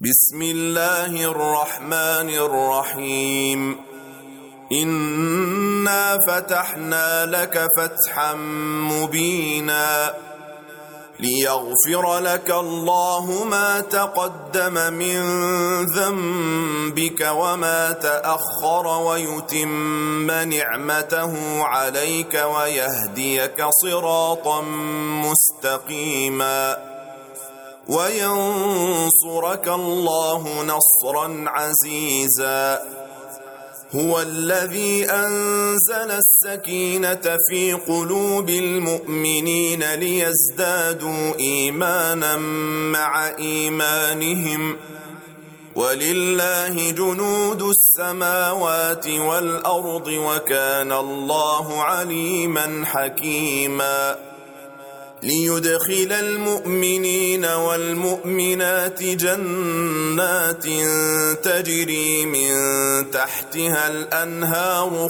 بسم الله الرحمن الرحيم إنا فتحنا لك فتحا مبينا ليغفر لك الله ما تقدم من ذنبك وما تأخر ويتم نعمته عليك ويهديك صراطا مستقيما وينصرك الله نصرا عزيزا هو الذي أنزل السكينة في قلوب المؤمنين ليزدادوا إيمانا مع إيمانهم ولله جنود السماوات والأرض وكان الله عليما حكيما ليدخل المؤمنين والمؤمنات جنات تجري من تحتها الأنهار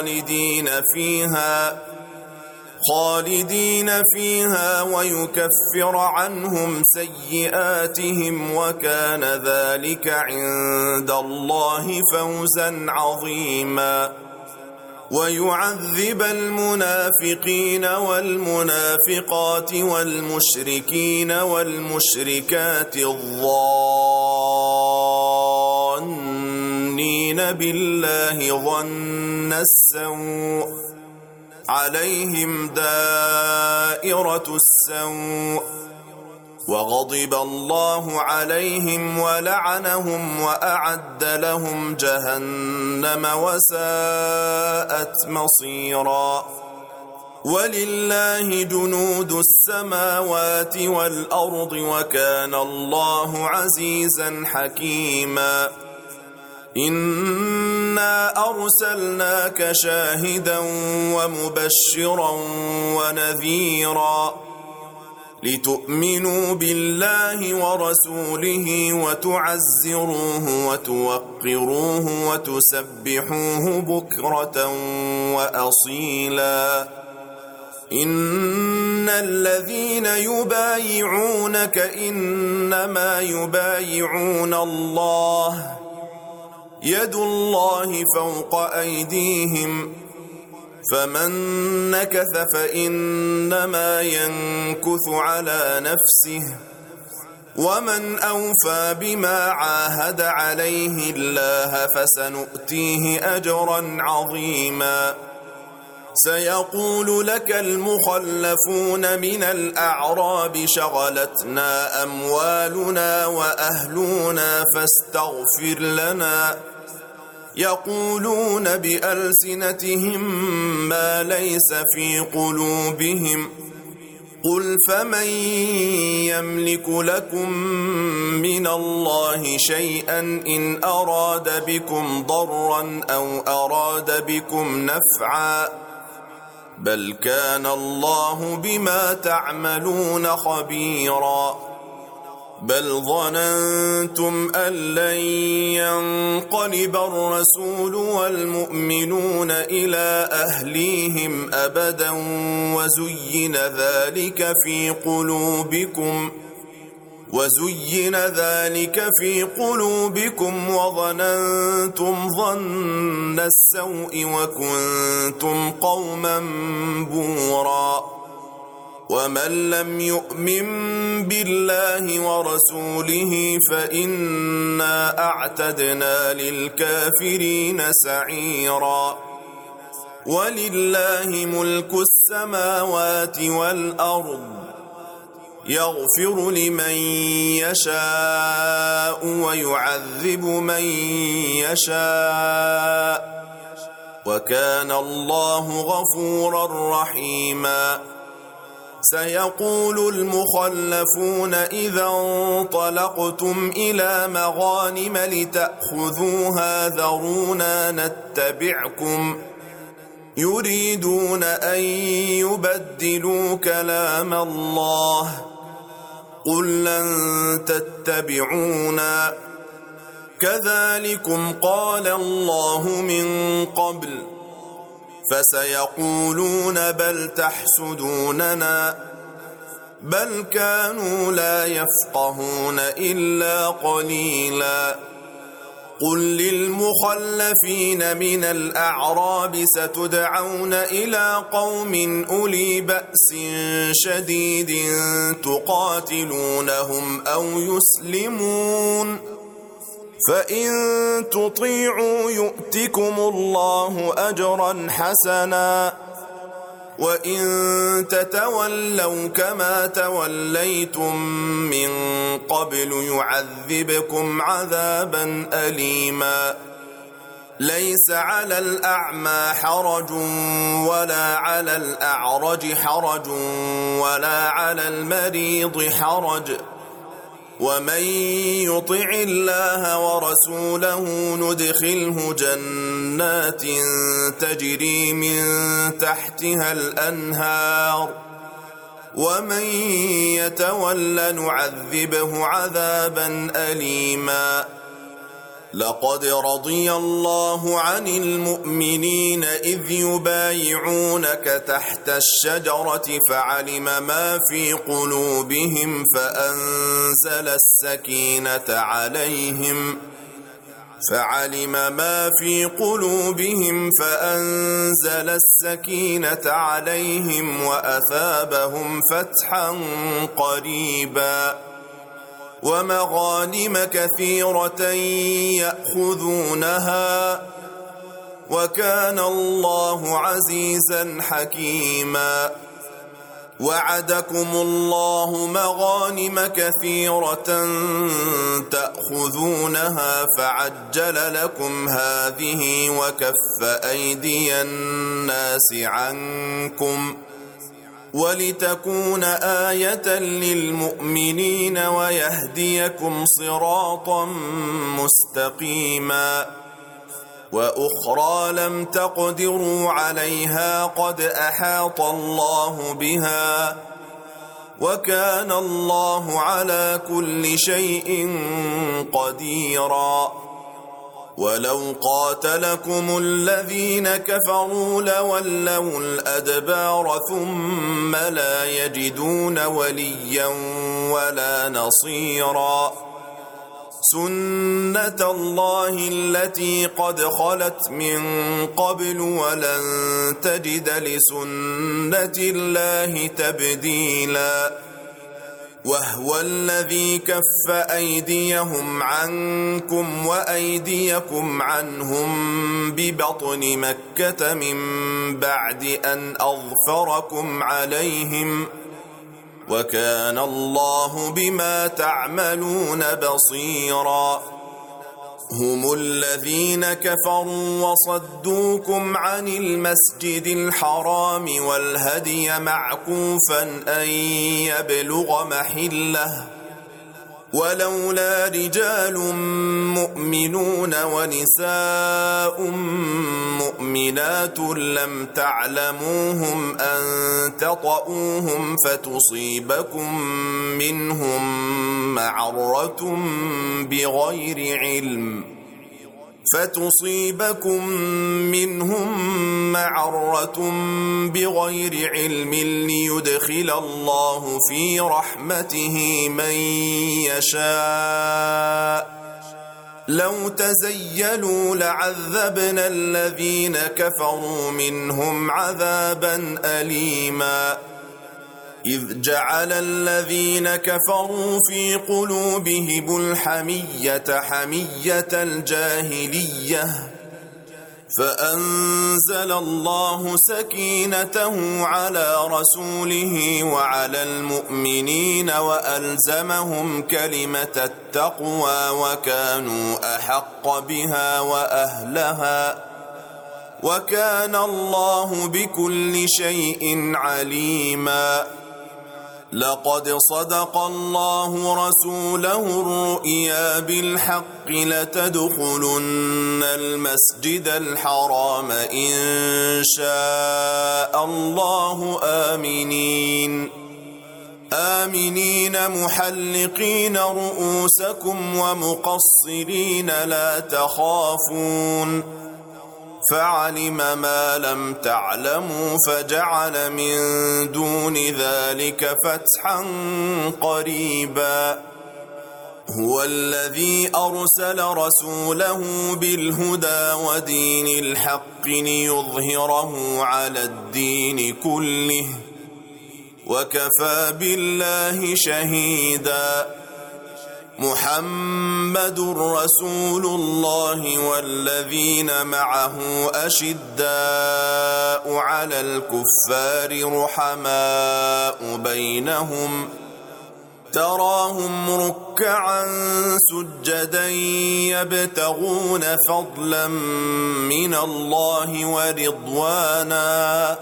خالدين فيها ويكفر عنهم سيئاتهم وكان ذلك عند الله فوزا عظيما ويعذب المنافقين والمنافقات والمشركين والمشركات الظانين بالله ظن السوء عليهم دائرة السوء وغضب الله عليهم ولعنهم وأعد لهم جهنم وساءت مصيرا ولله جنود السماوات والأرض وكان الله عزيزا حكيما إنا أرسلناك شاهدا ومبشرا ونذيرا لتؤمنوا بالله ورسوله وتعزروه وتوقروه وتسبحوه بكرة وأصيلا إن الذين يبايعونك إنما يبايعون الله يد الله فوق أيديهم فمن نكث فإنما ينكث على نفسه ومن أوفى بما عاهد عليه الله فسنؤتيه أجرا عظيما سيقول لك المخلفون من الأعراب شغلتنا أموالنا وأهلنا فاستغفر لنا يقولون بألسنتهم ما ليس في قلوبهم قل فمن يملك لكم من الله شيئا إن أراد بكم ضرا أو أراد بكم نفعا بل كان الله بما تعملون خبيرا بل ظننتم أن لن ينقلب الرسول والمؤمنون إلى أهليهم أبدا وزين ذلك في قلوبكم وظننتم ظن السوء وكنتم قوما بورا ومن لم يؤمن بالله ورسوله فإنا أعتدنا للكافرين سعيرا ولله ملك السماوات والأرض يغفر لمن يشاء ويعذب من يشاء وكان الله غفورا رحيما سيقول المخلفون إذا انطلقتم إلى مغانم لتأخذوها ذرونا نتبعكم يريدون أن يبدلوا كلام الله قل لن تتبعونا كذلكم قال الله من قبل فسيقولون بل تحسدوننا بل كانوا لا يفقهون إلا قليلا قل للمخلفين من الأعراب ستدعون إلى قوم أولي بأس شديد تقاتلونهم أو يسلمون فإن تطيعوا يؤتكم الله أجرا حسنا وإن تتولوا كما توليتم من قبل يعذبكم عذابا أليما ليس على الأعمى حرج ولا على الأعرج حرج ولا على المريض حرج ومن يطع الله ورسوله ندخله جنات تجري من تحتها الأنهار ومن يتول نعذبه عذابا أليما لقد رضي الله عن المؤمنين إذ يبايعونك تحت الشجرة فعلم ما في قلوبهم فأنزل السكينة عليهم وأثابهم فتحا قريبا ومغانم كثيرة يأخذونها وكان الله عزيزا حكيما وعدكم الله مغانم كثيرة تأخذونها فعجل لكم هذه وكف أيدي الناس عنكم ولتكون آية للمؤمنين ويهديكم صراطا مستقيما وأخرى لم تقدروا عليها قد أحاط الله بها وكان الله على كل شيء قديرا ولو قاتلكم الذين كفروا لولوا الأدبار ثم لا يجدون وليا ولا نصيرا سنة الله التي قد خلت من قبل ولن تجد لسنة الله تبديلا وهو الذي كف أيديهم عنكم وأيديكم عنهم ببطن مكة من بعد أن أظفركم عليهم وكان الله بما تعملون بصيرا هم الذين كفروا وصدوكم عن المسجد الحرام والهدي معكوفا أن يبلغ محله ولولا رجال مؤمنون ونساء مؤمنات لم تعلموهم أن تطؤوهم فتصيبكم منهم معرة بغير علم ليدخل الله في رحمته من يشاء لو تزيلوا لعذبنا الذين كفروا منهم عذابا أليما إذ جعل الذين كفروا في قلوبهم الحمية حمية الجاهلية فأنزل الله سكينته على رسوله وعلى المؤمنين وألزمهم كلمة التقوى وكانوا أحق بها وأهلها وكان الله بكل شيء عليما لقد صدق الله رسوله الرؤيا بالحق لتدخلن المسجد الحرام إن شاء الله آمنين محلقين رؤوسكم ومقصرين لا تخافون فعلم ما لم تعلموا فجعل من دون ذلك فتحا قريبا هو الذي أرسل رسوله بالهدى ودين الحق ليظهره على الدين كله وكفى بالله شهيدا محمد رسول الله والذين معه أشداء على الكفار رحماء بينهم تراهم ركعا سجدا يبتغون فضلا من الله ورضوانا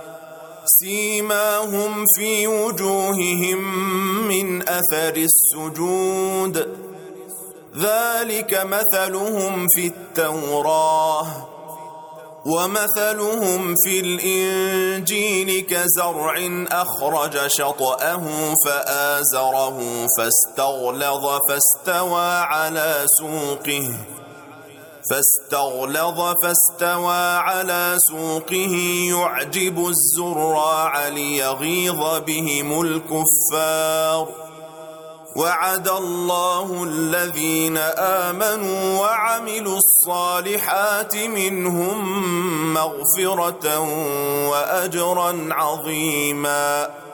سيماهم في وجوههم من أثر السجود ذلك مثلهم في التوراة ومثلهم في الإنجيل كزرع أخرج شطأه فآزره فاستغلظ فاستوى على سوقه يعجب الزراع ليغيظ بهم الكفار وعد الله الذين آمنوا وعملوا الصالحات منهم مغفرة وأجرا عظيما